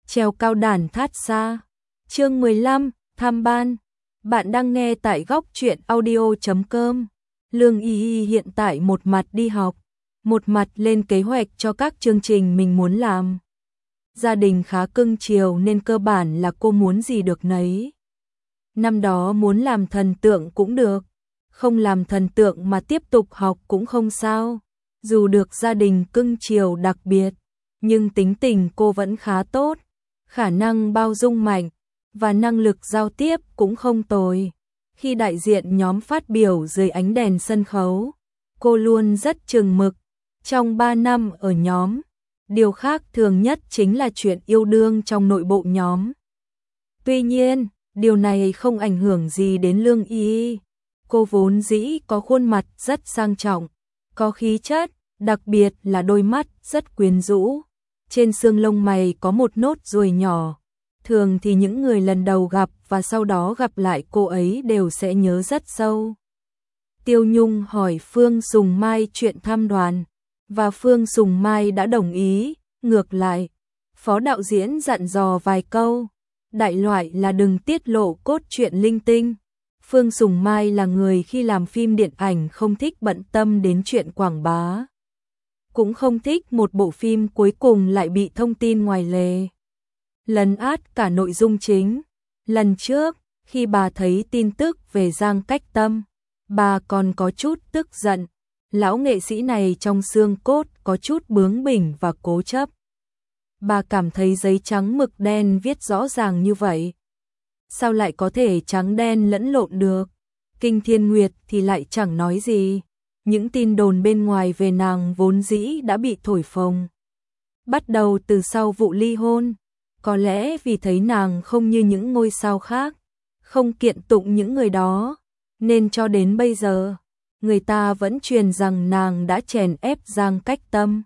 treo cao đàn thát xa. Chương 15, tham ban. Bạn đang nghe tại góc truyện audio.com. Lương Y Y hiện tại một mặt đi học, một mặt lên kế hoạch cho các chương trình mình muốn làm. Gia đình khá cưng chiều nên cơ bản là cô muốn gì được nấy. Năm đó muốn làm thần tượng cũng được, không làm thần tượng mà tiếp tục học cũng không sao. Dù được gia đình cưng chiều đặc biệt, nhưng tính tình cô vẫn khá tốt, khả năng bao dung mạnh và năng lực giao tiếp cũng không tồi. Khi đại diện nhóm phát biểu dưới ánh đèn sân khấu, cô luôn rất chừng mực. Trong 3 năm ở nhóm, điều khác thường nhất chính là chuyện yêu đương trong nội bộ nhóm. Tuy nhiên, điều này không ảnh hưởng gì đến Lương Y Y. Cô vốn dĩ có khuôn mặt rất sang trọng, có khí chất, đặc biệt là đôi mắt rất quyến rũ. Trên xương lông mày có một nốt ruồi nhỏ. Thường thì những người lần đầu gặp và sau đó gặp lại cô ấy đều sẽ nhớ rất sâu. Tiêu Nhung hỏi Phương Sùng Mai chuyện tham đoàn, và Phương Sùng Mai đã đồng ý. Ngược lại, phó đạo diễn dặn dò vài câu, đại loại là đừng tiết lộ cốt truyện linh tinh. Phương Sùng Mai là người khi làm phim điện ảnh không thích bận tâm đến chuyện quảng bá, cũng không thích một bộ phim cuối cùng lại bị thông tin ngoài lề lấn át cả nội dung chính. Lần trước, khi bà thấy tin tức về Giang Cách Tâm, bà còn có chút tức giận. Lão nghệ sĩ này trong xương cốt có chút bướng bỉnh và cố chấp. Bà cảm thấy giấy trắng mực đen viết rõ ràng như vậy, sao lại có thể trắng đen lẫn lộn được? Kinh Thiên Nguyệt thì lại chẳng nói gì. Những tin đồn bên ngoài về nàng vốn dĩ đã bị thổi phồng, bắt đầu từ sau vụ ly hôn. Có lẽ vì thấy nàng không như những ngôi sao khác, không kiện tụng những người đó, nên cho đến bây giờ, người ta vẫn truyền rằng nàng đã chèn ép Giang Cách Tâm.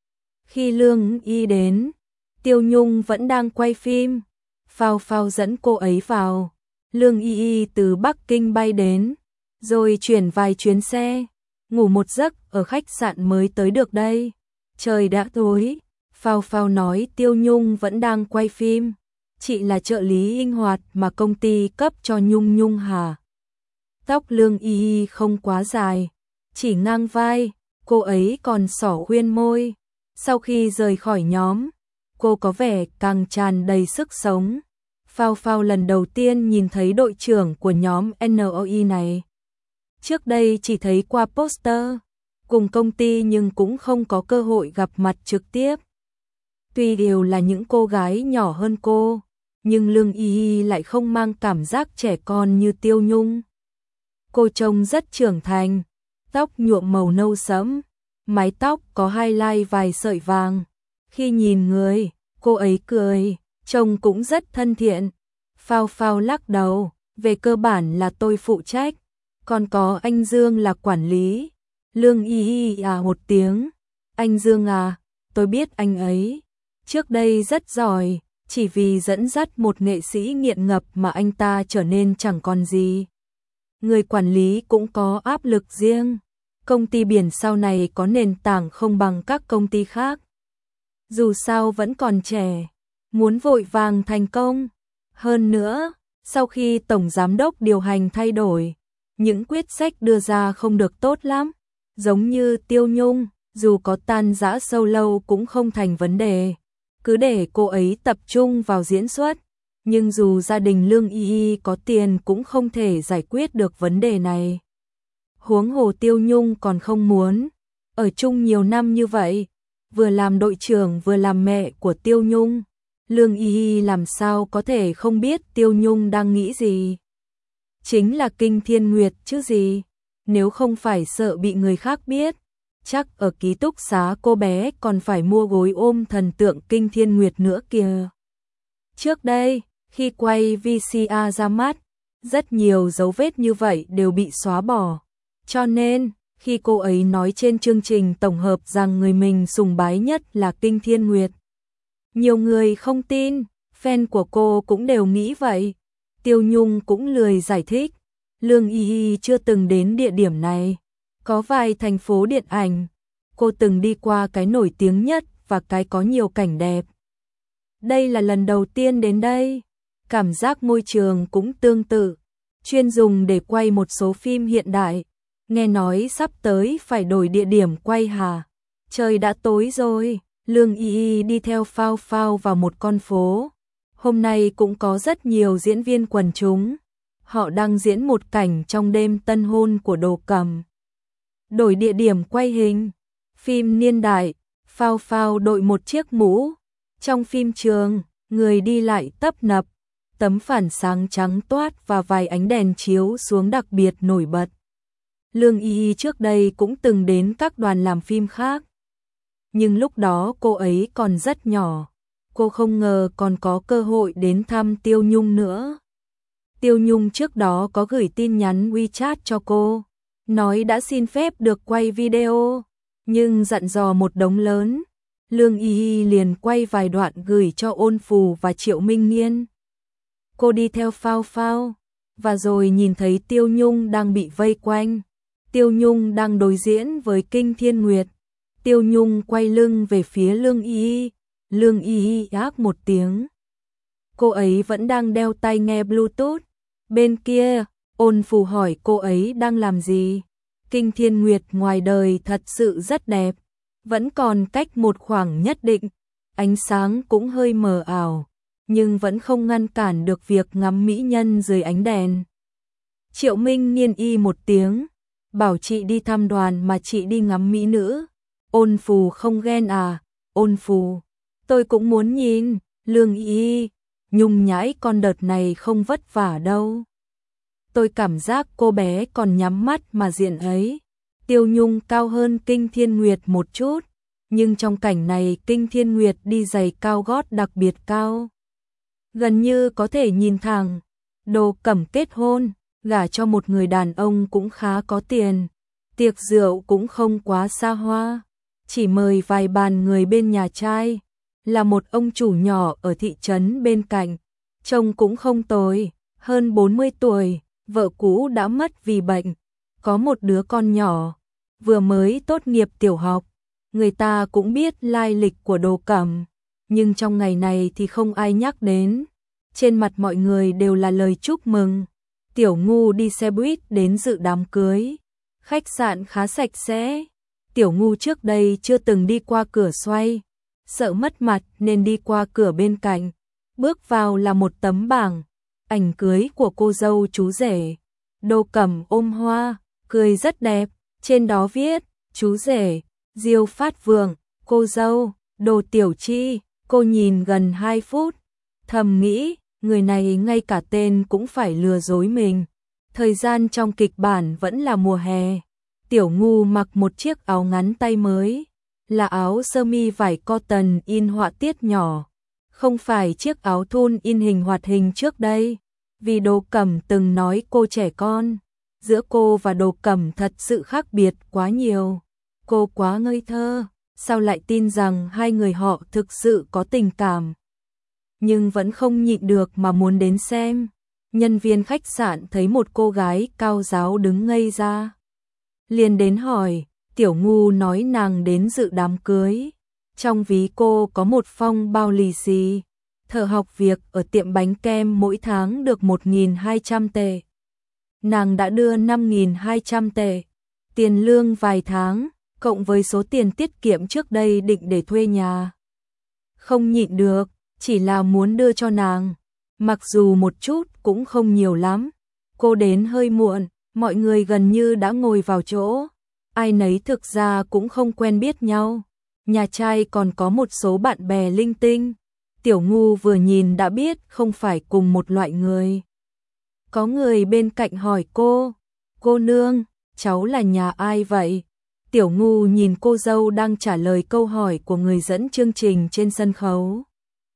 Khi Lương Y đến, Tiêu Nhung vẫn đang quay phim. Phao Phao dẫn cô ấy vào. Lương Y Y từ Bắc Kinh bay đến, rồi chuyển vài chuyến xe, ngủ một giấc ở khách sạn mới tới được đây. Trời đã tối. Phao Phao nói Tiêu Nhung vẫn đang quay phim. Chị là trợ lý linh hoạt mà công ty cấp cho Nhung Nhung hả? Tóc Lương Y Y không quá dài, chỉ ngang vai, cô ấy còn xỏ khuyên môi. Sau khi rời khỏi nhóm, cô có vẻ càng tràn đầy sức sống. Phao Phao lần đầu tiên nhìn thấy đội trưởng của nhóm NOI này. Trước đây chỉ thấy qua poster, cùng công ty nhưng cũng không có cơ hội gặp mặt trực tiếp. Tuy đều là những cô gái nhỏ hơn cô, nhưng Lương Y Y lại không mang cảm giác trẻ con như Tiêu Nhung. Cô trông rất trưởng thành, tóc nhuộm màu nâu sẫm, mái tóc có highlight vài sợi vàng. Khi nhìn người, cô ấy cười, trông cũng rất thân thiện. Phao Phao lắc đầu, về cơ bản là tôi phụ trách, còn có anh Dương là quản lý. Lương Y Y à một tiếng, anh Dương à, tôi biết anh ấy. Trước đây rất giỏi, chỉ vì dẫn dắt một nghệ sĩ nghiện ngập mà anh ta trở nên chẳng còn gì. Người quản lý cũng có áp lực riêng. Công ty biển sau này có nền tảng không bằng các công ty khác. Dù sao vẫn còn trẻ, muốn vội vàng thành công. Hơn nữa, sau khi tổng giám đốc điều hành thay đổi, những quyết sách đưa ra không được tốt lắm. Giống như Tiêu Nhung, dù có tan rã sâu lâu cũng không thành vấn đề, cứ để cô ấy tập trung vào diễn xuất. Nhưng dù gia đình Lương Y Y có tiền cũng không thể giải quyết được vấn đề này. Huống hồ Tiêu Nhung còn không muốn ở chung nhiều năm như vậy, vừa làm đội trưởng vừa làm mẹ của Tiêu Nhung. Lương Y Y làm sao có thể không biết Tiêu Nhung đang nghĩ gì. Chính là Kinh Thiên Nguyệt chứ gì. Nếu không phải sợ bị người khác biết, chắc ở ký túc xá cô bé còn phải mua gối ôm thần tượng Kinh Thiên Nguyệt nữa kìa. Trước đây, khi quay VCR ra mắt, rất nhiều dấu vết như vậy đều bị xóa bỏ. Cho nên, khi cô ấy nói trên chương trình tổng hợp rằng người mình sùng bái nhất là Kinh Thiên Nguyệt, nhiều người không tin, fan của cô cũng đều nghĩ vậy. Tiêu Nhung cũng lười giải thích. Lương Y Y chưa từng đến địa điểm này. Có vài thành phố điện ảnh, cô từng đi qua cái nổi tiếng nhất và cái có nhiều cảnh đẹp. Đây là lần đầu tiên đến đây. Cảm giác môi trường cũng tương tự, chuyên dùng để quay một số phim hiện đại. Nghe nói sắp tới phải đổi địa điểm quay hả? Trời đã tối rồi. Lương Y Y đi theo Phao Phao vào một con phố. Hôm nay cũng có rất nhiều diễn viên quần chúng. Họ đang diễn một cảnh trong đêm tân hôn của Đồ Cẩm. Đổi địa điểm quay hình. Phim niên đại, Phao Phao đội một chiếc mũ. Trong phim trường, người đi lại tấp nập. Tấm phản sáng trắng toát và vài ánh đèn chiếu xuống đặc biệt nổi bật. Lương Y Y trước đây cũng từng đến các đoàn làm phim khác. Nhưng lúc đó cô ấy còn rất nhỏ. Cô không ngờ còn có cơ hội đến thăm Tiêu Nhung nữa. Tiêu Nhung trước đó có gửi tin nhắn WeChat cho cô, nói đã xin phép được quay video, nhưng dặn dò một đống lớn. Lương Y Y liền quay vài đoạn gửi cho Ôn Phù và Triệu Minh Nghiên. Cô đi theo Phao Phao, và rồi nhìn thấy Tiêu Nhung đang bị vây quanh. Tiêu Nhung đang đối diễn với Kinh Thiên Nguyệt. Tiêu Nhung quay lưng về phía Lương Y Y. Lương Y Y ác một tiếng. Cô ấy vẫn đang đeo tai nghe Bluetooth. Bên kia, Ôn Phù hỏi cô ấy đang làm gì. Kinh Thiên Nguyệt ngoài đời thật sự rất đẹp, vẫn còn cách một khoảng nhất định. Ánh sáng cũng hơi mờ ảo, nhưng vẫn không ngăn cản được việc ngắm mỹ nhân dưới ánh đèn. Triệu Minh Nghiên y một tiếng, bảo chị đi thăm đoàn mà chị đi ngắm mỹ nữ. Ôn Phù không ghen à? Ôn Phù, tôi cũng muốn nhìn. Lương Y, nhung nhãi con đợt này không vất vả đâu. Tôi cảm giác cô bé còn nhắm mắt mà diện ấy. Tiêu Nhung cao hơn Kinh Thiên Nguyệt một chút, nhưng trong cảnh này Kinh Thiên Nguyệt đi giày cao gót đặc biệt cao. Gần như có thể nhìn thẳng. Đồ Cẩm kết hôn, gả cho một người đàn ông cũng khá có tiền. Tiệc rượu cũng không quá xa hoa, chỉ mời vài bàn người bên nhà trai, là một ông chủ nhỏ ở thị trấn bên cạnh. Trông cũng không tồi, hơn 40 tuổi, vợ cũ đã mất vì bệnh, có một đứa con nhỏ, vừa mới tốt nghiệp tiểu học. Người ta cũng biết lai lịch của Đồ Cẩm, nhưng trong ngày này thì không ai nhắc đến. Trên mặt mọi người đều là lời chúc mừng. Tiểu Ngu đi xe buýt đến dự đám cưới. Khách sạn khá sạch sẽ. Tiểu Ngu trước đây chưa từng đi qua cửa xoay, sợ mất mặt nên đi qua cửa bên cạnh. Bước vào là một tấm bảng, ảnh cưới của cô dâu chú rể. Đồ Cẩm ôm hoa, cười rất đẹp, trên đó viết, chú rể, Diêu Phát Vượng, cô dâu, Đồ Tiểu Chi. Cô nhìn gần 2 phút, thầm nghĩ, người này ngay cả tên cũng phải lừa dối mình. Thời gian trong kịch bản vẫn là mùa hè. Tiểu Ngu mặc một chiếc áo ngắn tay mới, là áo sơ mi vải cotton in họa tiết nhỏ, không phải chiếc áo thun in hình hoạt hình trước đây. Vì Đồ Cẩm từng nói cô trẻ con, giữa cô và Đồ Cẩm thật sự khác biệt quá nhiều. Cô quá ngây thơ, sao lại tin rằng hai người họ thực sự có tình cảm. Nhưng vẫn không nhịn được mà muốn đến xem. Nhân viên khách sạn thấy một cô gái cao ráo đứng ngây ra, liền đến hỏi. Tiểu Ngu nói nàng đến dự đám cưới, trong ví cô có một phong bao lì xì. Thợ học việc ở tiệm bánh kem mỗi tháng được 1.200 tệ. Nàng đã đưa 5.200 tệ, tiền lương vài tháng, cộng với số tiền tiết kiệm trước đây định để thuê nhà. Không nhịn được, chỉ là muốn đưa cho nàng, mặc dù một chút cũng không nhiều lắm. Cô đến hơi muộn, mọi người gần như đã ngồi vào chỗ, ai nấy thực ra cũng không quen biết nhau. Nhà trai còn có một số bạn bè linh tinh. Tiểu Ngu vừa nhìn đã biết không phải cùng một loại người. Có người bên cạnh hỏi cô nương, cháu là nhà ai vậy? Tiểu Ngu nhìn cô dâu đang trả lời câu hỏi của người dẫn chương trình trên sân khấu.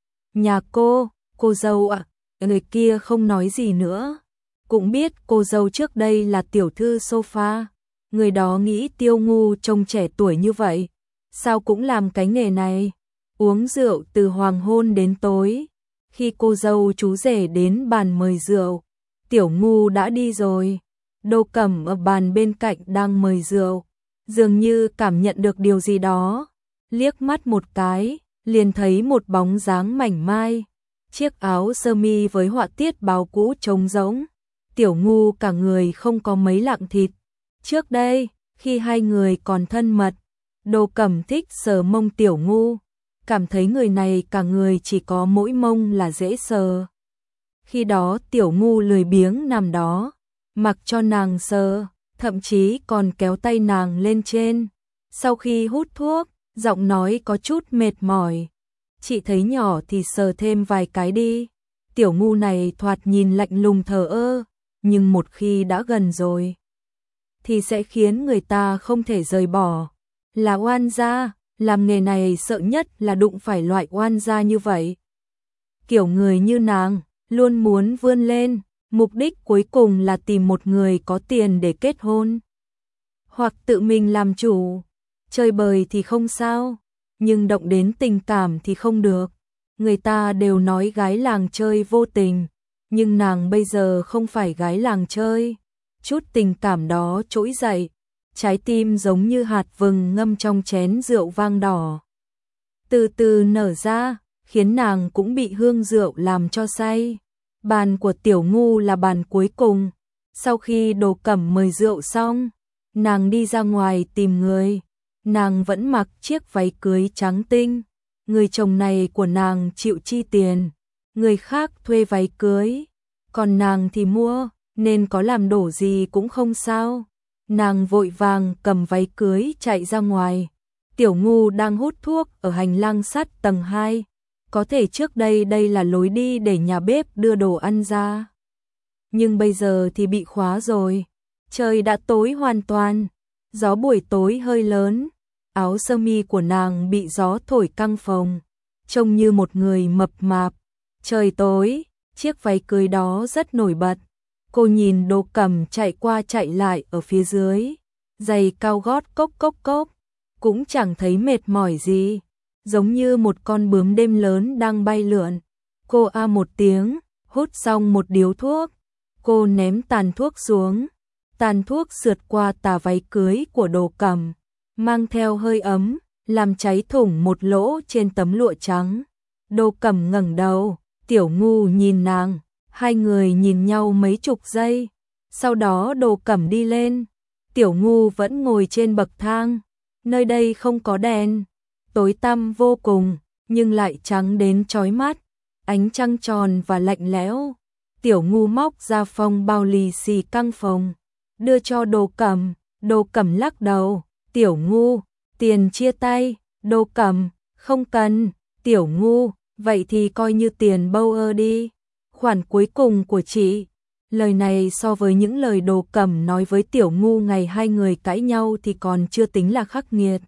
Nhà cô dâu ạ. Người kia không nói gì nữa. Cũng biết cô dâu trước đây là tiểu thư sofa. Người đó nghĩ Tiêu Ngu trông trẻ tuổi như vậy, sao cũng làm cái nghề này, uống rượu từ hoàng hôn đến tối. Khi cô dâu chú rể đến bàn mời rượu, Tiểu Ngu đã đi rồi. Đồ Cẩm ở bàn bên cạnh đang mời rượu, dường như cảm nhận được điều gì đó, liếc mắt một cái, liền thấy một bóng dáng mảnh mai, chiếc áo sơ mi với họa tiết báo cũ trống rỗng. Tiểu Ngu cả người không có mấy lạng thịt. Trước đây, khi hai người còn thân mật, Đồ Cẩm thích sờ mông Tiểu Ngu, cảm thấy người này cả người chỉ có mỗi mông là dễ sờ. Khi đó Tiểu Ngu lười biếng nằm đó, mặc cho nàng sờ, thậm chí còn kéo tay nàng lên trên. Sau khi hút thuốc, giọng nói có chút mệt mỏi. Chị thấy nhỏ thì sờ thêm vài cái đi. Tiểu Ngu này thoạt nhìn lạnh lùng thờ ơ, nhưng một khi đã gần rồi thì sẽ khiến người ta không thể rời bỏ. Là oan gia, làm nghề này sợ nhất là đụng phải loại oan gia như vậy. Kiểu người như nàng, luôn muốn vươn lên, mục đích cuối cùng là tìm một người có tiền để kết hôn. Hoặc tự mình làm chủ, chơi bời thì không sao, nhưng động đến tình cảm thì không được. Người ta đều nói gái làng chơi vô tình, nhưng nàng bây giờ không phải gái làng chơi. Chút tình cảm đó trỗi dậy, trái tim giống như hạt vừng ngâm trong chén rượu vang đỏ. Từ từ nở ra, khiến nàng cũng bị hương rượu làm cho say. Bàn của Tiểu Ngu là bàn cuối cùng. Sau khi Đồ Cẩm mời rượu xong, nàng đi ra ngoài tìm người. Nàng vẫn mặc chiếc váy cưới trắng tinh. Người chồng này của nàng chịu chi tiền, người khác thuê váy cưới, còn nàng thì mua, nên có làm đổ gì cũng không sao. Nàng vội vàng cầm váy cưới chạy ra ngoài. Tiểu Ngu đang hút thuốc ở hành lang sắt tầng 2. Có thể trước đây đây là lối đi để nhà bếp đưa đồ ăn ra, nhưng bây giờ thì bị khóa rồi. Trời đã tối hoàn toàn, gió buổi tối hơi lớn, áo sơ mi của nàng bị gió thổi căng phồng, trông như một người mập mạp. Trời tối, chiếc váy cưới đó rất nổi bật. Cô nhìn Đồ Cẩm chạy qua chạy lại ở phía dưới, giày cao gót cốc cốc cốc, cũng chẳng thấy mệt mỏi gì, giống như một con bướm đêm lớn đang bay lượn. Cô a một tiếng, hút xong một điếu thuốc, cô ném tàn thuốc xuống, tàn thuốc sượt qua tà váy cưới của Đồ Cẩm, mang theo hơi ấm, làm cháy thủng một lỗ trên tấm lụa trắng. Đồ Cẩm ngẩng đầu, Tiểu Ngu nhìn nàng, hai người nhìn nhau mấy chục giây, sau đó Đồ Cẩm đi lên, Tiểu Ngu vẫn ngồi trên bậc thang. Nơi đây không có đèn, tối tăm vô cùng, nhưng lại trắng đến chói mắt, ánh trăng tròn và lạnh lẽo. Tiểu Ngu móc ra phong bao lì xì căng phồng, đưa cho Đồ Cẩm. Đồ Cẩm lắc đầu. Tiểu Ngu, tiền chia tay. Đồ Cẩm, không cần. Tiểu Ngu, vậy thì coi như tiền bâu ơ đi, khoản cuối cùng của chị. Lời này so với những lời Đồ Cẩm nói với Tiểu Ngu ngày hai người cãi nhau thì còn chưa tính là khắc nghiệt.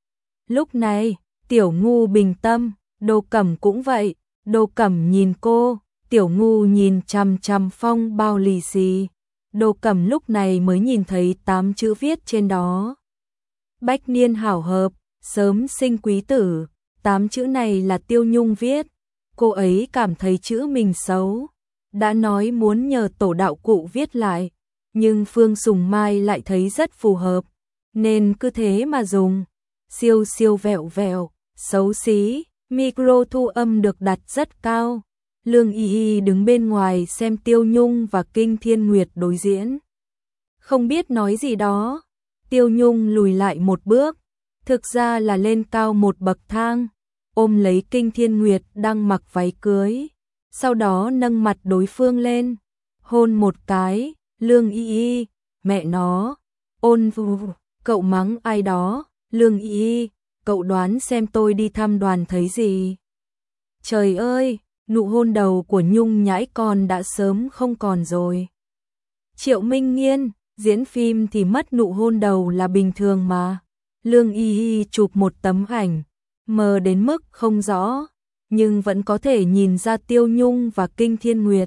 Lúc này, Tiểu Ngu bình tâm, Đồ Cẩm cũng vậy. Đồ Cẩm nhìn cô, Tiểu Ngu nhìn chằm chằm phong bao lì xì. Đồ Cẩm lúc này mới nhìn thấy 8 chữ viết trên đó. Bách niên hảo hợp, sớm sinh quý tử. 8 chữ này là Tiêu Nhung viết. Cô ấy cảm thấy chữ mình xấu, đã nói muốn nhờ tổ đạo cụ viết lại, nhưng Phương Sùng Mai lại thấy rất phù hợp, nên cứ thế mà dùng. Siêu siêu vẹo vẹo, xấu xí, micro thu âm được đặt rất cao. Lương Y Y đứng bên ngoài xem Tiêu Nhung và Kinh Thiên Nguyệt đối diễn, không biết nói gì đó. Tiêu Nhung lùi lại một bước, thực ra là lên cao một bậc thang, ôm lấy Kinh Thiên Nguyệt đang mặc váy cưới, sau đó nâng mặt đối phương lên, hôn một cái. Lương Y Y, mẹ nó, ôn vù, cậu mắng ai đó. Lương Y Y, cậu đoán xem tôi đi thăm đoàn thấy gì? Trời ơi, nụ hôn đầu của Nhung Nhãi con đã sớm không còn rồi. Triệu Minh Nghiên, diễn phim thì mất nụ hôn đầu là bình thường mà. Lương Y Y chụp một tấm ảnh, mờ đến mức không rõ, nhưng vẫn có thể nhìn ra Tiêu Nhung và Kinh Thiên Nguyệt.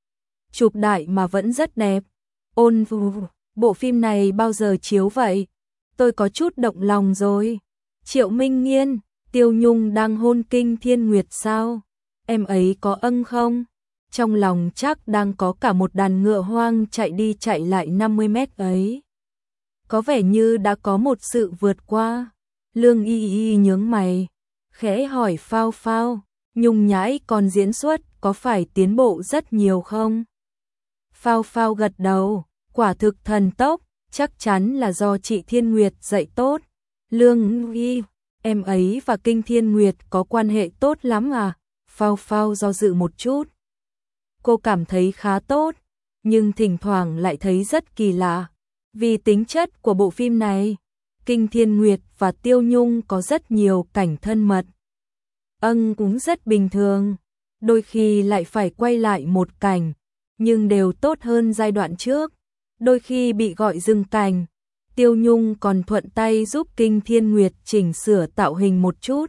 Chụp đại mà vẫn rất đẹp. Ôn vù, bộ phim này bao giờ chiếu vậy? Tôi có chút động lòng rồi. Triệu Minh Nghiên, Tiêu Nhung đang hôn Kinh Thiên Nguyệt sao? Em ấy có âng không? Trong lòng chắc đang có cả một đàn ngựa hoang chạy đi chạy lại 50 mét ấy. Có vẻ như đã có một sự vượt qua. Lương Y Y nhướng mày. khẽ hỏi Phao Phao, Nhung Nhãi con diễn xuất có phải tiến bộ rất nhiều không? Phao Phao gật đầu, quả thực thần tốc, chắc chắn là do chị Thiên Nguyệt dạy tốt. Lương Y, em ấy và Kinh Thiên Nguyệt có quan hệ tốt lắm à? Phao Phao do dự một chút. Cô cảm thấy khá tốt, nhưng thỉnh thoảng lại thấy rất kỳ lạ. Vì tính chất của bộ phim này, Kinh Thiên Nguyệt và Tiêu Nhung có rất nhiều cảnh thân mật. Cũng rất bình thường, đôi khi lại phải quay lại một cảnh, nhưng đều tốt hơn giai đoạn trước. Đôi khi bị gọi dừng cảnh, Tiêu Nhung còn thuận tay giúp Kinh Thiên Nguyệt chỉnh sửa tạo hình một chút.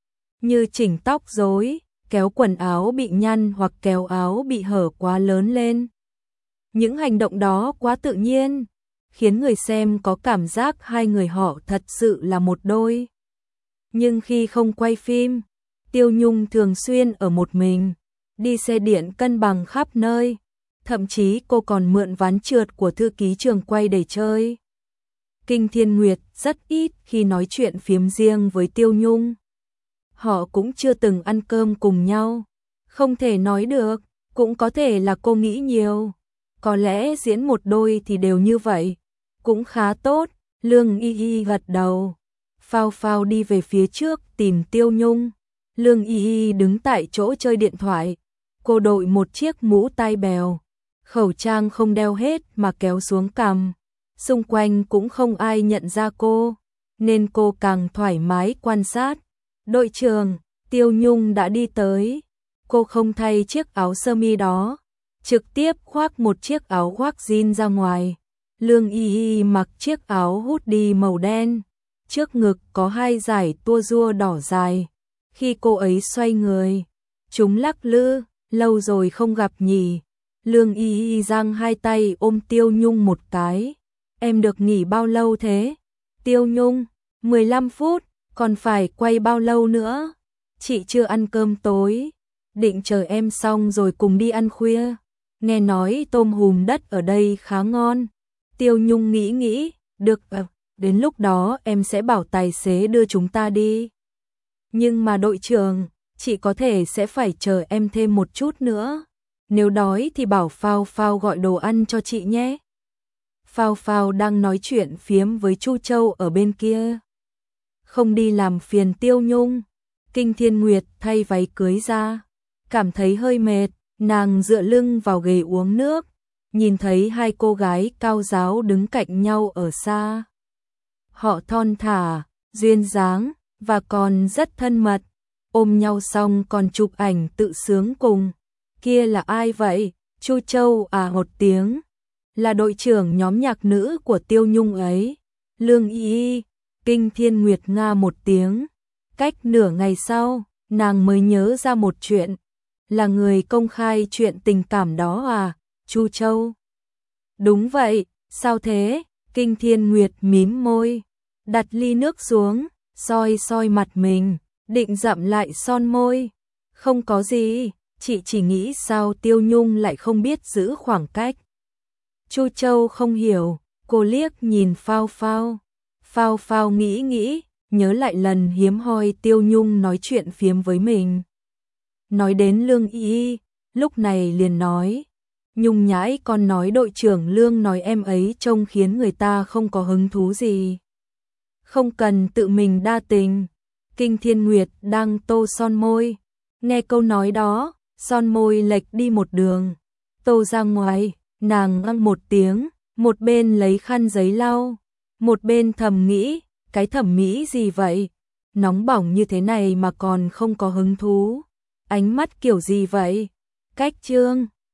Như chỉnh tóc rối, kéo quần áo bị nhăn hoặc kéo áo bị hở quá lớn lên. Những hành động đó quá tự nhiên, khiến người xem có cảm giác hai người họ thật sự là một đôi. Nhưng khi không quay phim, Tiêu Nhung thường xuyên ở một mình, đi xe điện cân bằng khắp nơi. Thậm chí cô còn mượn ván trượt của thư ký trường quay để chơi. Kinh Thiên Nguyệt rất ít khi nói chuyện phiếm riêng với Tiêu Nhung. Họ cũng chưa từng ăn cơm cùng nhau. Không thể nói được, cũng có thể là cô nghĩ nhiều. Có lẽ diễn một đôi thì đều như vậy. Cũng khá tốt, Lương Y Y gật đầu. Phao Phao đi về phía trước tìm Tiêu Nhung. Lương Y Y đứng tại chỗ chơi điện thoại. Cô đội một chiếc mũ tai bèo. Khẩu trang không đeo hết mà kéo xuống cằm. Xung quanh cũng không ai nhận ra cô, nên cô càng thoải mái quan sát. Đội trưởng, Tiêu Nhung đã đi tới. Cô không thay chiếc áo sơ mi đó, trực tiếp khoác một chiếc áo khoác jean ra ngoài. Lương Y Y mặc chiếc áo hoodie màu đen, trước ngực có hai dải tua rua đỏ dài. Khi cô ấy xoay người, chúng lắc lư, lâu rồi không gặp nhỉ. Lương Y Y giang hai tay ôm Tiêu Nhung một cái. Em được nghỉ bao lâu thế? Tiêu Nhung, 15 phút, còn phải quay bao lâu nữa? Chị chưa ăn cơm tối, định chờ em xong rồi cùng đi ăn khuya. Nghe nói tôm hùm đất ở đây khá ngon. Tiêu Nhung nghĩ, được, đến lúc đó em sẽ bảo tài xế đưa chúng ta đi. Nhưng mà đội trưởng, chị có thể sẽ phải chờ em thêm một chút nữa. Nếu đói thì bảo Phao Phao gọi đồ ăn cho chị nhé. Phao Phao đang nói chuyện phiếm với Chu Châu ở bên kia. Không đi làm phiền Tiêu Nhung. Kinh Thiên Nguyệt thay váy cưới ra, cảm thấy hơi mệt, nàng dựa lưng vào ghế uống nước, nhìn thấy hai cô gái cao giáo đứng cạnh nhau ở xa. Họ thon thả, duyên dáng và còn rất thân mật, ôm nhau xong còn chụp ảnh tự sướng cùng. Kia là ai vậy? Chu Châu à một tiếng. Là đội trưởng nhóm nhạc nữ của Tiêu Nhung ấy. Lương Y Y. Kinh Thiên Nguyệt nga một tiếng. Cách nửa ngày sau, nàng mới nhớ ra một chuyện. Là người công khai chuyện tình cảm đó à? Chu Châu. Đúng vậy, sao thế? Kinh Thiên Nguyệt mím môi, đặt ly nước xuống, soi soi mặt mình, định dặm lại son môi. Không có gì, chị chỉ nghĩ sao Tiêu Nhung lại không biết giữ khoảng cách. Chu Châu không hiểu, cô liếc nhìn Phao Phao. Phao Phao nghĩ, nhớ lại lần hiếm hoi Tiêu Nhung nói chuyện phiếm với mình. Nói đến Lương Y Y, lúc này liền nói. Nhung nhãi con nói đội trưởng Lương nói em ấy trông khiến người ta không có hứng thú gì. Không cần tự mình đa tình. Kinh Thiên Nguyệt đang tô son môi. Nghe câu nói đó, son môi lệch đi một đường. Tô ra ngoài, nàng ngăng một tiếng, một bên lấy khăn giấy lau, một bên thầm nghĩ, cái thẩm mỹ gì vậy? Nóng bỏng như thế này mà còn không có hứng thú. Ánh mắt kiểu gì vậy? Cách trương.